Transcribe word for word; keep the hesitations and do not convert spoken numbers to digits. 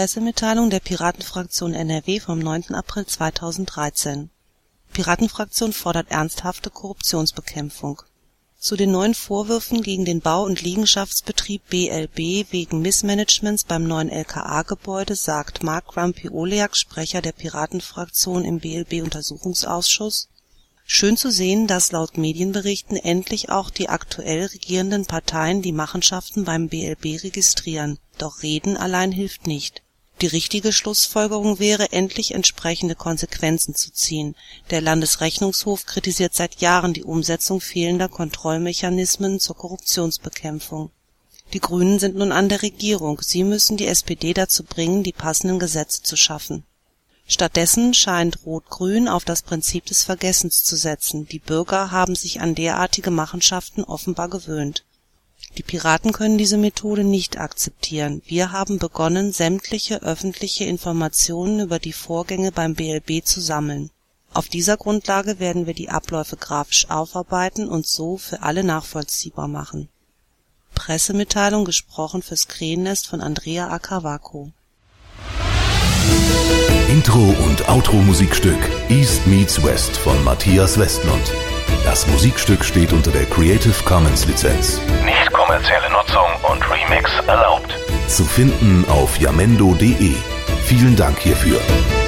Pressemitteilung der Piratenfraktion N R W vom neunten April zweitausenddreizehn. Piratenfraktion fordert ernsthafte Korruptionsbekämpfung. Zu den neuen Vorwürfen gegen den Bau- und Liegenschaftsbetrieb B L B wegen Missmanagements beim neuen L K A-Gebäude sagt Mark Grumpy-Oleak, Sprecher der Piratenfraktion im B L B-Untersuchungsausschuss: Schön zu sehen, dass laut Medienberichten endlich auch die aktuell regierenden Parteien die Machenschaften beim B L B registrieren. Doch Reden allein hilft nicht. Die richtige Schlussfolgerung wäre, endlich entsprechende Konsequenzen zu ziehen. Der Landesrechnungshof kritisiert seit Jahren die Umsetzung fehlender Kontrollmechanismen zur Korruptionsbekämpfung. Die Grünen sind nun an der Regierung. Sie müssen die S P D dazu bringen, die passenden Gesetze zu schaffen. Stattdessen scheint Rot-Grün auf das Prinzip des Vergessens zu setzen. Die Bürger haben sich an derartige Machenschaften offenbar gewöhnt. Die Piraten können diese Methode nicht akzeptieren. Wir haben begonnen, sämtliche öffentliche Informationen über die Vorgänge beim B L B zu sammeln. Auf dieser Grundlage werden wir die Abläufe grafisch aufarbeiten und so für alle nachvollziehbar machen. Pressemitteilung gesprochen fürs Krähennest von Andrea Akavako. Intro- und Outro-Musikstück East Meets West von Matthias Westlund. Das Musikstück steht unter der Creative Commons Lizenz. Nicht kommerzielle Nutzung und Remix erlaubt. Zu finden auf jamendo punkt de. Vielen Dank hierfür.